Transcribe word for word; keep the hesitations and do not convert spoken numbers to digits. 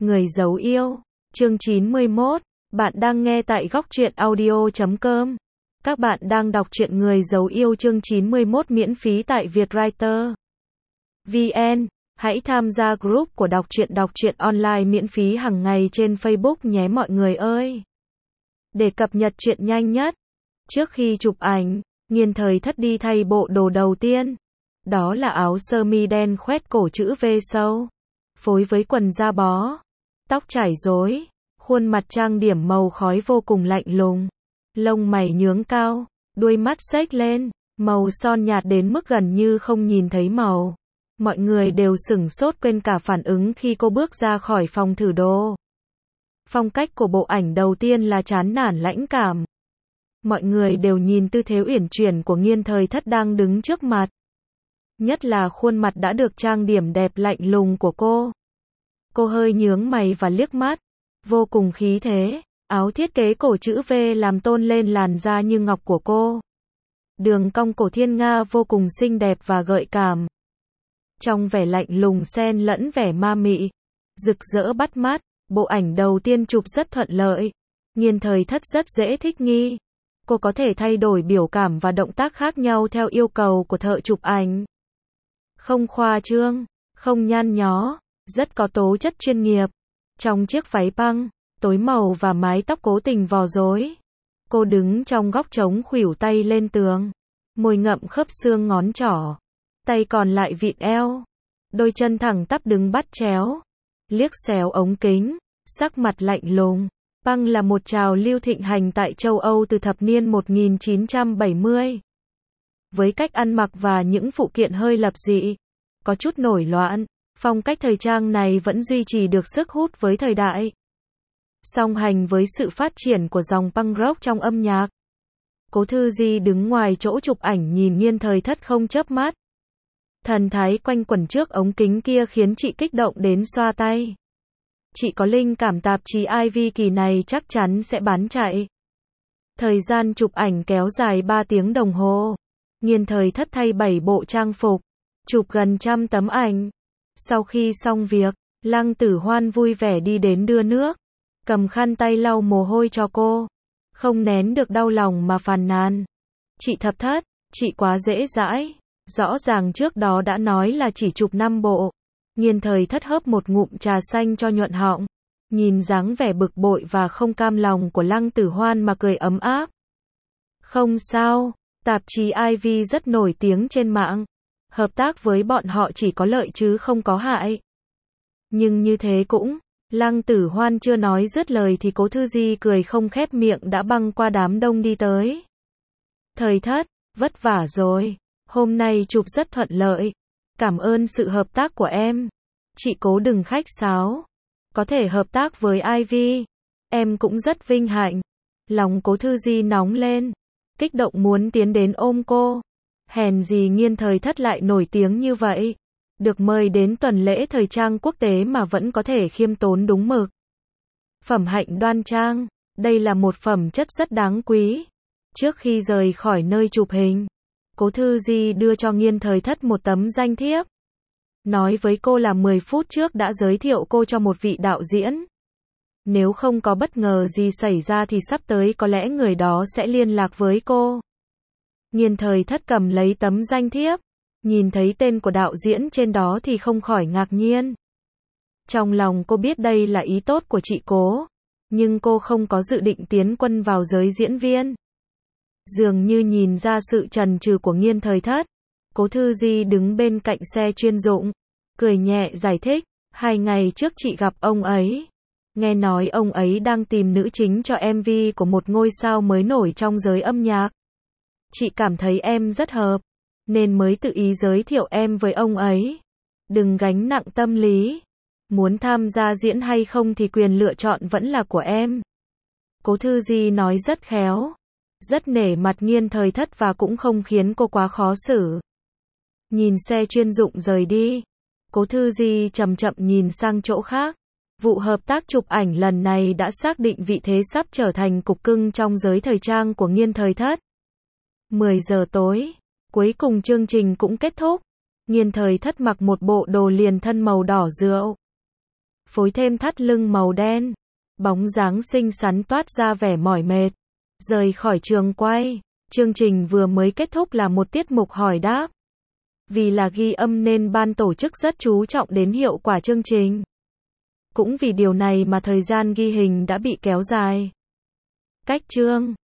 Người giấu yêu, chương chín mươi mốt, bạn đang nghe tại góc truyện audio chấm com. Các bạn đang đọc truyện Người giấu yêu chương chín mươi mốt miễn phí tại Vietwriter chấm vn. Hãy tham gia group của đọc truyện đọc truyện online miễn phí hàng ngày trên Facebook nhé mọi người ơi. Để cập nhật truyện nhanh nhất. Trước khi chụp ảnh, Nghiên Thời Thất đi thay bộ đồ đầu tiên. Đó là áo sơ mi đen khoét cổ chữ V sâu, phối với quần da bó, tóc chải rối, khuôn mặt trang điểm màu khói vô cùng lạnh lùng, lông mày nhướng cao, đuôi mắt xếch lên, màu son nhạt đến mức gần như không nhìn thấy màu. Mọi người đều sửng sốt quên cả phản ứng khi cô bước ra khỏi phòng thử đồ. Phong cách của bộ ảnh đầu tiên là chán nản lãnh cảm. Mọi người đều nhìn tư thế uyển chuyển của Nghiên Thời Thất đang đứng trước mặt. Nhất là khuôn mặt đã được trang điểm đẹp lạnh lùng của cô. Cô hơi nhướng mày và liếc mắt, vô cùng khí thế, áo thiết kế cổ chữ V làm tôn lên làn da như ngọc của cô. Đường cong cổ thiên nga vô cùng xinh đẹp và gợi cảm. Trong vẻ lạnh lùng xen lẫn vẻ ma mị, rực rỡ bắt mắt, bộ ảnh đầu tiên chụp rất thuận lợi. Nghiên Thời Thất rất dễ thích nghi. Cô có thể thay đổi biểu cảm và động tác khác nhau theo yêu cầu của thợ chụp ảnh. Không khoa trương, không nhăn nhó, rất có tố chất chuyên nghiệp. Trong chiếc váy băng, tối màu và mái tóc cố tình vò rối. Cô đứng trong góc trống khuỷu tay lên tường, môi ngậm khớp xương ngón trỏ, tay còn lại vịn eo, đôi chân thẳng tắp đứng bắt chéo, liếc xéo ống kính, sắc mặt lạnh lùng. Băng là một trào lưu thịnh hành tại châu Âu từ thập niên một nghìn chín trăm bảy mươi. Với cách ăn mặc và những phụ kiện hơi lập dị, có chút nổi loạn, phong cách thời trang này vẫn duy trì được sức hút với thời đại. Song hành với sự phát triển của dòng punk rock trong âm nhạc, Cố Thư Di đứng ngoài chỗ chụp ảnh nhìn Nghiên Thời Thất không chớp mắt. Thần thái quanh quẩn trước ống kính kia khiến chị kích động đến xoa tay. Chị có linh cảm tạp chí i vê kỳ này chắc chắn sẽ bán chạy. Thời gian chụp ảnh kéo dài ba tiếng đồng hồ. Nghiên Thời Thất thay bảy bộ trang phục, chụp gần trăm tấm ảnh. Sau khi xong việc, Lăng Tử Hoan vui vẻ đi đến đưa nước, cầm khăn tay lau mồ hôi cho cô. Không nén được đau lòng mà phàn nàn. Chị Thập Thất, chị quá dễ dãi. Rõ ràng trước đó đã nói là chỉ chụp năm bộ. Nghiên Thời Thất hớp một ngụm trà xanh cho nhuận họng. Nhìn dáng vẻ bực bội và không cam lòng của Lăng Tử Hoan mà cười ấm áp. Không sao, tạp chí i vê rất nổi tiếng trên mạng. Hợp tác với bọn họ chỉ có lợi chứ không có hại. Nhưng như thế cũng, Lăng Tử Hoan chưa nói dứt lời thì Cố Thư Di cười không khép miệng đã băng qua đám đông đi tới. Thời Thất, vất vả rồi. Hôm nay chụp rất thuận lợi. Cảm ơn sự hợp tác của em. Chị Cố đừng khách sáo. Có thể hợp tác với i vê, em cũng rất vinh hạnh. Lòng Cố Thư Di nóng lên, kích động muốn tiến đến ôm cô. Hèn gì Nghiên Thời Thất lại nổi tiếng như vậy. Được mời đến tuần lễ thời trang quốc tế mà vẫn có thể khiêm tốn đúng mực. Phẩm hạnh đoan trang, đây là một phẩm chất rất đáng quý. Trước khi rời khỏi nơi chụp hình, Cố Thư Di đưa cho Nghiên Thời Thất một tấm danh thiếp. Nói với cô là mười phút trước đã giới thiệu cô cho một vị đạo diễn. Nếu không có bất ngờ gì xảy ra thì sắp tới có lẽ người đó sẽ liên lạc với cô. Nghiên Thời Thất cầm lấy tấm danh thiếp, nhìn thấy tên của đạo diễn trên đó thì không khỏi ngạc nhiên. Trong lòng cô biết đây là ý tốt của chị Cố, nhưng cô không có dự định tiến quân vào giới diễn viên. Dường như nhìn ra sự chần chừ của Nghiên Thời Thất, Cố Thư Di đứng bên cạnh xe chuyên dụng, cười nhẹ giải thích, hai ngày trước chị gặp ông ấy. Nghe nói ông ấy đang tìm nữ chính cho em vê của một ngôi sao mới nổi trong giới âm nhạc. Chị cảm thấy em rất hợp, nên mới tự ý giới thiệu em với ông ấy. Đừng gánh nặng tâm lý. Muốn tham gia diễn hay không thì quyền lựa chọn vẫn là của em. Cố Thư Di nói rất khéo, rất nể mặt Nghiên Thời Thất và cũng không khiến cô quá khó xử. Nhìn xe chuyên dụng rời đi, Cố Thư Di chậm chậm nhìn sang chỗ khác. Vụ hợp tác chụp ảnh lần này đã xác định vị thế sắp trở thành cục cưng trong giới thời trang của Nghiên Thời Thất. mười giờ tối, cuối cùng chương trình cũng kết thúc. Nghiên Thời Thất mặc một bộ đồ liền thân màu đỏ rượu. phối thêm thắt lưng màu đen. Bóng dáng xinh xắn toát ra vẻ mỏi mệt. Rời khỏi trường quay, chương trình vừa mới kết thúc là một tiết mục hỏi đáp. Vì là ghi âm nên ban tổ chức rất chú trọng đến hiệu quả chương trình. Cũng vì điều này mà thời gian ghi hình đã bị kéo dài. Cách chương